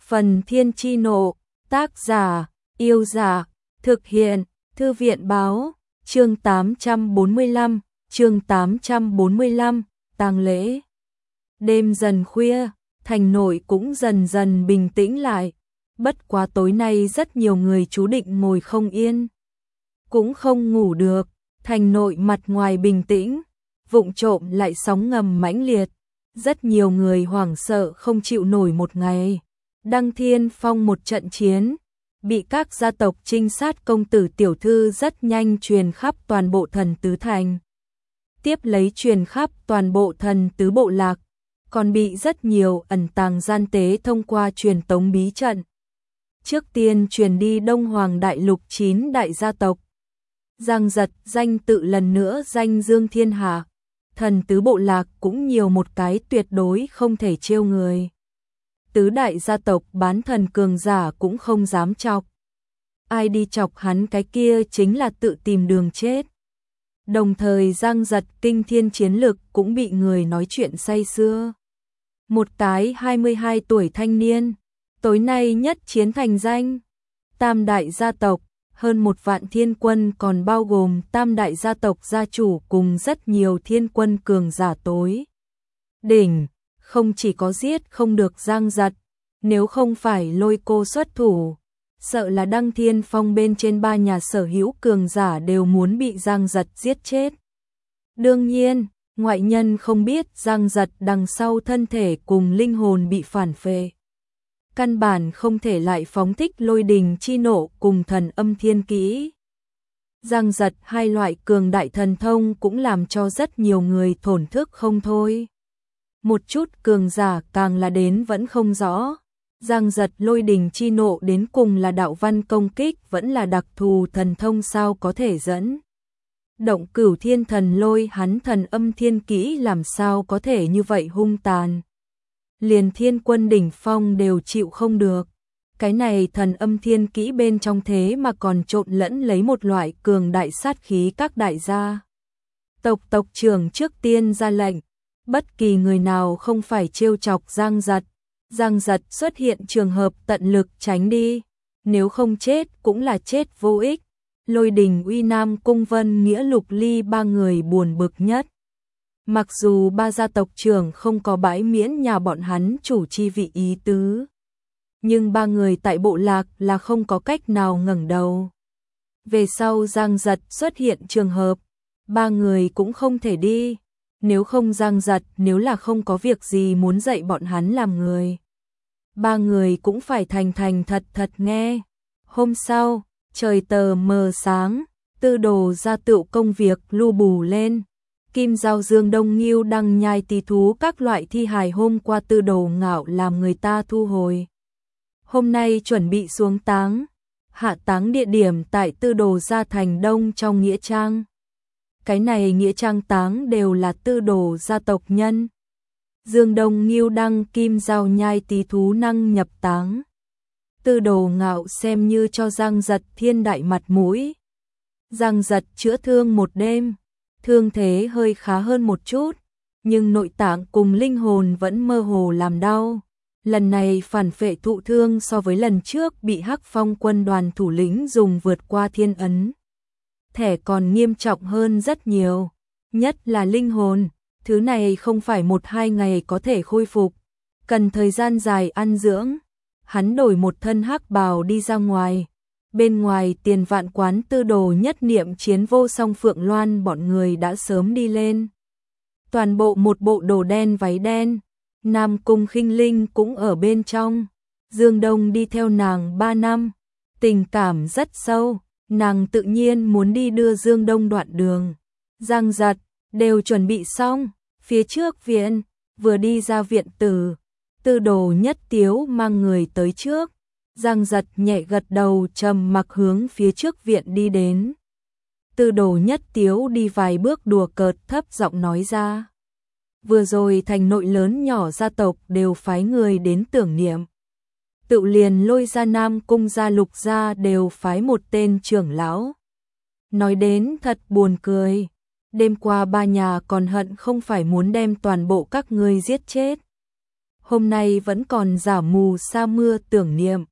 Phần Thiên Chi Nộ, tác giả, Yêu Giả, thực hiện, Thư viện Báo, chương 845, tang lễ. Đêm dần khuya, thành nội cũng dần dần bình tĩnh lại, bất quá tối nay rất nhiều người chú định ngồi không yên, cũng không ngủ được, thành nội mặt ngoài bình tĩnh, vụng trộm lại sóng ngầm mãnh liệt, rất nhiều người hoảng sợ không chịu nổi một ngày. Đăng Thiên Phong một trận chiến, bị các gia tộc trinh sát công tử tiểu thư rất nhanh truyền khắp toàn bộ Thần Tứ Thành. Tiếp lấy truyền khắp toàn bộ Thần Tứ Bộ Lạc, còn bị rất nhiều ẩn tàng gian tế thông qua truyền tống bí trận. Trước tiên truyền đi Đông Hoàng Đại Lục 9 đại gia tộc. Giang Giật danh tự lần nữa danh dương thiên hạ, Thần Tứ Bộ Lạc cũng nhiều một cái tuyệt đối không thể trêu người. Tứ đại gia tộc bán thần cường giả cũng không dám chọc. Ai đi chọc hắn cái kia chính là tự tìm đường chết. Đồng thời Giang Giật kinh thiên chiến lực cũng bị người nói chuyện say sưa. Một cái 22 tuổi thanh niên, tối nay nhất chiến thành danh. Tam đại gia tộc, hơn 1 vạn thiên quân còn bao gồm tam đại gia tộc gia chủ cùng rất nhiều thiên quân cường giả tối đỉnh. Không chỉ có giết không được Giang Giật, nếu không phải Lôi Cô xuất thủ, sợ là Đăng Thiên Phong bên trên 3 nhà sở hữu cường giả đều muốn bị Giang Giật giết chết. Đương nhiên, ngoại nhân không biết Giang Giật đằng sau thân thể cùng linh hồn bị phản phệ. Căn bản không thể lại phóng thích lôi đình chi nộ cùng thần âm thiên kỹ. Giang Giật hai loại cường đại thần thông cũng làm cho rất nhiều người thổn thức không thôi. Một chút cường giả càng là đến vẫn không rõ. Giang Giật lôi đình chi nộ đến cùng là đạo văn công kích vẫn là đặc thù thần thông sao có thể dẫn động cửu thiên thần lôi, hắn thần âm thiên kỹ làm sao có thể như vậy hung tàn. Liền thiên quân đỉnh phong đều chịu không được. Cái này thần âm thiên kỹ bên trong thế mà còn trộn lẫn lấy một loại cường đại sát khí các đại gia. Tộc trưởng trước tiên ra lệnh, bất kỳ người nào không phải trêu chọc Giang Giật. Giang Giật xuất hiện trường hợp tận lực tránh đi, nếu không chết cũng là chết vô ích. Lôi Đình, Uy Nam, Cung Vân, Nghĩa, Lục Ly 3 người buồn bực nhất. Mặc dù 3 gia tộc trưởng không có bãi miễn nhà bọn hắn chủ chi vị ý tứ, nhưng 3 người tại bộ lạc là không có cách nào ngẩng đầu. Về sau Giang Giật xuất hiện trường hợp, 3 người cũng không thể đi. Nếu không Giang Giật nếu là không có việc gì muốn dạy bọn hắn làm người, 3 người cũng phải thành thật nghe. Hôm sau, trời tờ mờ sáng, Tư Đồ ra tựu công việc lu bù lên. Kim Giao Dương Đông Nghiêu đăng nhai tí thú các loại thi hài hôm qua Tư Đồ ngạo làm người ta thu hồi. Hôm nay chuẩn bị xuống táng, hạ táng địa điểm tại Tư Đồ gia thành đông trong nghĩa trang. Cái này nghĩa trang táng đều là Tư Đồ gia tộc nhân. Dương Đông Nghiêu đăng Kim Giao nhai tí thú năng nhập táng. Tư Đồ ngạo xem như cho Giang Giật thiên đại mặt mũi. Giang Giật chữa thương một đêm, thương thế hơi khá hơn một chút, nhưng nội tạng cùng linh hồn vẫn mơ hồ làm đau. Lần này phản phệ thụ thương so với lần trước bị Hắc Phong quân đoàn thủ lĩnh dùng vượt qua thiên ấn thẻ còn nghiêm trọng hơn rất nhiều, nhất là linh hồn, thứ này không phải 1-2 ngày có thể khôi phục, cần thời gian dài ăn dưỡng. Hắn đổi một thân hắc bào đi ra ngoài, bên ngoài Tiền Vạn quán Tư Đồ nhất niệm chiến vô song Phượng Loan bọn người đã sớm đi lên. Toàn bộ một bộ đồ đen váy đen, Nam Cung Khinh Linh cũng ở bên trong. Dương Đông đi theo nàng 3 năm, tình cảm rất sâu, nàng tự nhiên muốn đi đưa Dương Đông đoạn đường. Giang Giật đều chuẩn bị xong, phía trước viện, vừa đi ra viện tử, Tư Đồ nhất tiếu mang người tới trước. Giang Giật nhẹ gật đầu trầm mặc hướng phía trước viện đi đến. Tư Đồ nhất tiếu đi vài bước đùa cợt thấp giọng nói ra. Vừa rồi thành nội lớn nhỏ gia tộc đều phái người đến tưởng niệm. Tự liền Lôi gia, Nam Cung gia, Lục gia đều phái một tên trưởng lão. Nói đến thật buồn cười. Đêm qua 3 nhà còn hận không phải muốn đem toàn bộ các ngươi giết chết. hôm nay vẫn còn giả mù sa mưa tưởng niệm.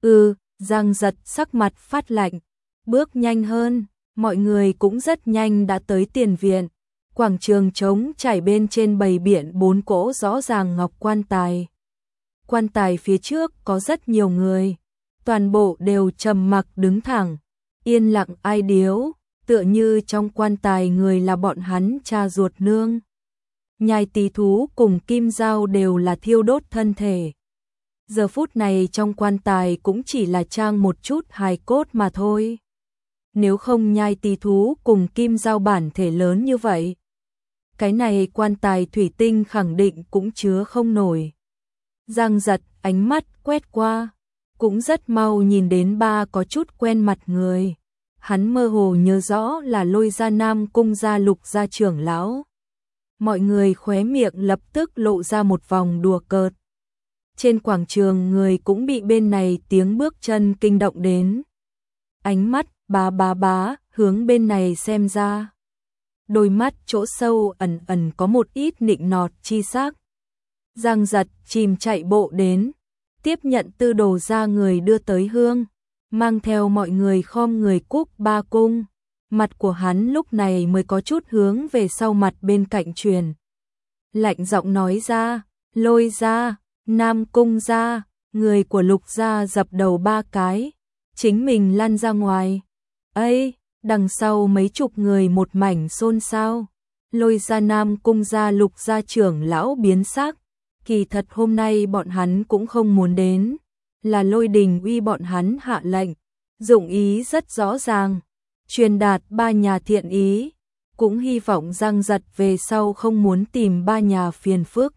Giang Giật sắc mặt phát lạnh, bước nhanh hơn, mọi người cũng rất nhanh đã tới tiền viện. Quảng trường trống trải bên trên bày biện 4 cỗ rõ ràng ngọc quan tài. Quan tài phía trước có rất nhiều người, toàn bộ đều trầm mặc đứng thẳng, yên lặng ai điếu, tựa như trong quan tài người là bọn hắn cha ruột nương. Nhai Tý Thú cùng Kim Dao đều là thiêu đốt thân thể. Giờ phút này trong quan tài cũng chỉ là trang một chút hài cốt mà thôi. Nếu không Nhai Tý Thú cùng Kim Dao bản thể lớn như vậy, cái này quan tài thủy tinh khẳng định cũng chứa không nổi. Giang Giật ánh mắt quét qua, cũng rất mau nhìn đến 3 có chút quen mặt người. Hắn mơ hồ nhớ rõ là Lôi Gia Nam Cung gia Lục gia trưởng lão. Mọi người khóe miệng lập tức lộ ra một vòng đùa cợt. Trên quảng trường người cũng bị bên này tiếng bước chân kinh động đến. Ánh mắt bá hướng bên này xem ra. Đôi mắt chỗ sâu ẩn ẩn có một ít nịnh nọt chi sắc. Giang Giật chìm chạy bộ đến, tiếp nhận Tư Đồ gia người đưa tới hương, mang theo mọi người khom người cúc 3 cung. Mặt của hắn lúc này mới có chút hướng về sau mặt bên cạnh truyền. Lạnh giọng nói ra, Lôi gia, Nam Cung gia, người của Lục gia dập đầu 3 cái, chính mình lăn ra ngoài. Ây, đằng sau mấy chục người một mảnh xôn xao. Lôi gia Nam Cung gia Lục gia trưởng lão biến sắc, kỳ thật hôm nay bọn hắn cũng không muốn đến, là Lôi Đình Uy bọn hắn hạ lệnh, dụng ý rất rõ ràng, truyền đạt 3 nhà thiện ý, cũng hy vọng Giang Giật về sau không muốn tìm 3 nhà phiền phức.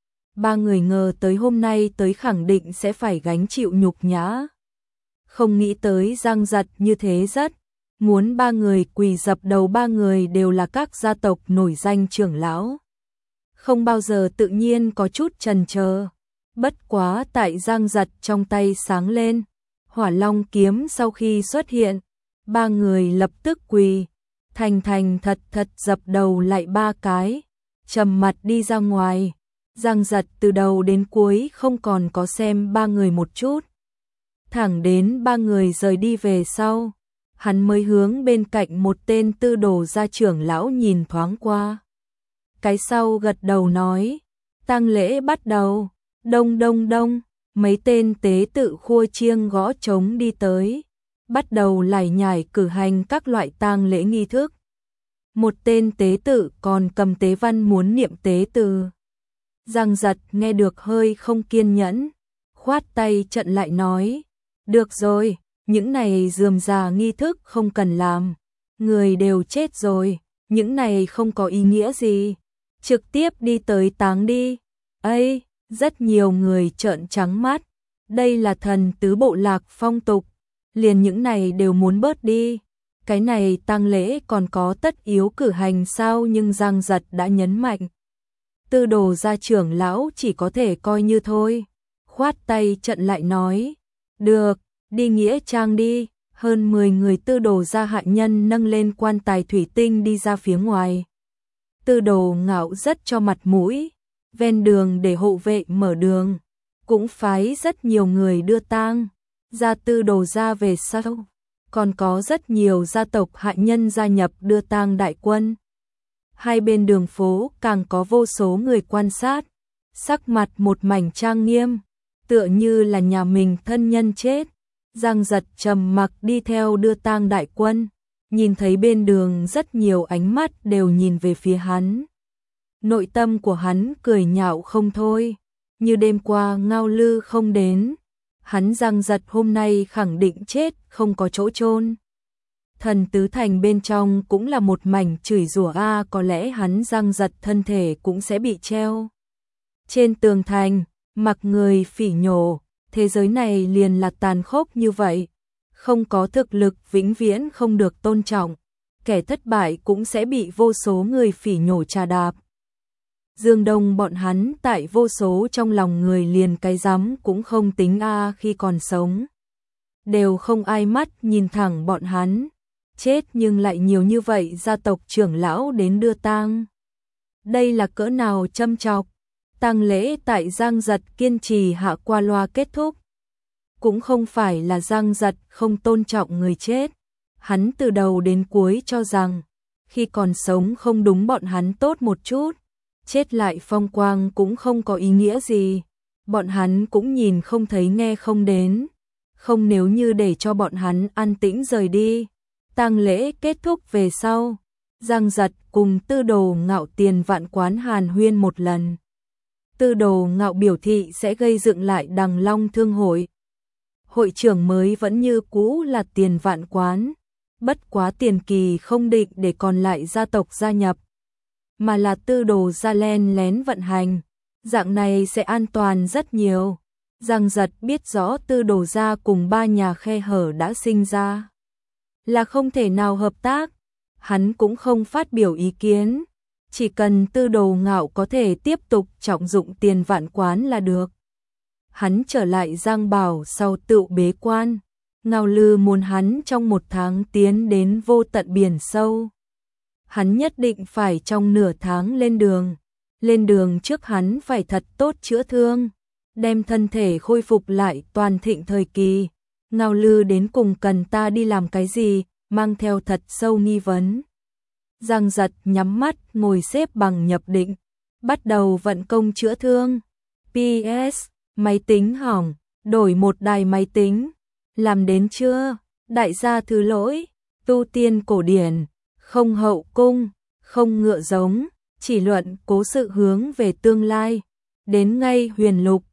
3 người ngờ tới hôm nay tới khẳng định sẽ phải gánh chịu nhục nhã. Không nghĩ tới Giang Giật như thế rất muốn 3 người quỳ dập đầu, 3 người đều là các gia tộc nổi danh trưởng lão. Không bao giờ tự nhiên có chút chần chờ. Bất quá tại Giang Giật trong tay sáng lên, Hỏa Long kiếm sau khi xuất hiện, 3 người lập tức quỳ, thành thật dập đầu lại 3 cái, trầm mặt đi ra ngoài. Giang Giật từ đầu đến cuối không còn có xem 3 người một chút. Thẳng đến 3 người rời đi về sau, hắn mới hướng bên cạnh một tên Tư Đồ gia trưởng lão nhìn thoáng qua. Cái sau gật đầu nói, tang lễ bắt đầu. Đông đông đông, mấy tên tế tự khua chiêng gõ trống đi tới, bắt đầu lải nhải cử hành các loại tang lễ nghi thức. Một tên tế tự còn cầm tế văn muốn niệm tế từ. Giang Giật nghe được hơi không kiên nhẫn, khoát tay trận lại nói, được rồi, những này rườm rà nghi thức không cần làm, người đều chết rồi, những này không có ý nghĩa gì, trực tiếp đi tới táng đi. Ây, rất nhiều người trợn trắng mắt, đây là thần tứ bộ lạc phong tục, liền những này đều muốn bớt đi. Cái này tang lễ còn có tất yếu cử hành sao? Nhưng Giang Giật đã nhấn mạnh, Tư Đồ gia trưởng lão chỉ có thể coi như thôi, khoát tay trận lại nói, được, đi nghĩa trang đi. Hơn 10 người Tư Đồ gia hạ nhân nâng lên quan tài thủy tinh đi ra phía ngoài. Tư Đồ Ngạo rất cho mặt mũi, ven đường để hộ vệ mở đường, cũng phái rất nhiều người đưa tang ra Tư Đồ gia về sau, còn có rất nhiều gia tộc hạ nhân gia nhập đưa tang đại quân. Hai bên đường phố càng có vô số người quan sát, sắc mặt một mảnh trang nghiêm, tựa như là nhà mình thân nhân chết. Giang Giật trầm mặc đi theo đưa tang đại quân, nhìn thấy bên đường rất nhiều ánh mắt đều nhìn về phía hắn. Nội tâm của hắn cười nhạo không thôi, như đêm qua Ngao Lư không đến, hắn Giang Giật hôm nay khẳng định chết không có chỗ chôn. Thần tứ thành bên trong cũng là một mảnh chửi rủa có lẽ hắn Giang Giật thân thể cũng sẽ bị treo trên tường thành, mặc người phỉ nhổ. Thế giới này liền là tàn khốc như vậy, không có thực lực vĩnh viễn không được tôn trọng, kẻ thất bại cũng sẽ bị vô số người phỉ nhổ trà đạp. Dương Đông bọn hắn tại vô số trong lòng người liền cái rắm cũng không tính khi còn sống. Đều không ai mắt nhìn thẳng bọn hắn, chết nhưng lại nhiều như vậy gia tộc trưởng lão đến đưa tang. Đây là cỡ nào châm chọc, Tang lễ tại Giang Giật kiên trì hạ qua loa kết thúc. Cũng không phải là Giang Giật không tôn trọng người chết. Hắn từ đầu đến cuối cho rằng, khi còn sống không đúng bọn hắn tốt một chút, chết lại phong quang cũng không có ý nghĩa gì. Bọn hắn cũng nhìn không thấy nghe không đến. Không nếu như để cho bọn hắn an tĩnh rời đi. Tang lễ kết thúc về sau, Giang Giật cùng Tư Đồ Ngạo Tiền Vạn Quán hàn huyên một lần. Tư Đồ Ngạo biểu thị sẽ gây dựng lại Đằng Long Thương hội. Hội trưởng mới vẫn như cũ là Tiền Vạn Quán, bất quá Tiền Kỳ không định để còn lại gia tộc gia nhập, mà là Tư Đồ gia len lén vận hành, dạng này sẽ an toàn rất nhiều. Giang Giật biết rõ Tư Đồ gia cùng ba nhà khe hở đã sinh ra, là không thể nào hợp tác, hắn cũng không phát biểu ý kiến, chỉ cần Tư Đồ Ngạo có thể tiếp tục trọng dụng Tiền Vạn Quán là được. Hắn trở lại Giang Bảo sau tự bế quan, Ngao Lư muốn hắn trong 1 tháng tiến đến vô tận biển sâu. Hắn nhất định phải trong nửa tháng lên đường trước hắn phải thật tốt chữa thương, đem thân thể khôi phục lại toàn thịnh thời kỳ. Ngao Lư đến cùng cần ta đi làm cái gì, mang theo thật sâu nghi vấn. Giang Giật nhắm mắt ngồi xếp bằng nhập định, bắt đầu vận công chữa thương. PS, máy tính hỏng, đổi một đài máy tính. Làm đến chưa? Đại gia thứ lỗi, tu tiên cổ điển, không hậu cung, không ngựa giống, chỉ luận cố sự hướng về tương lai. Đến ngay huyền lục,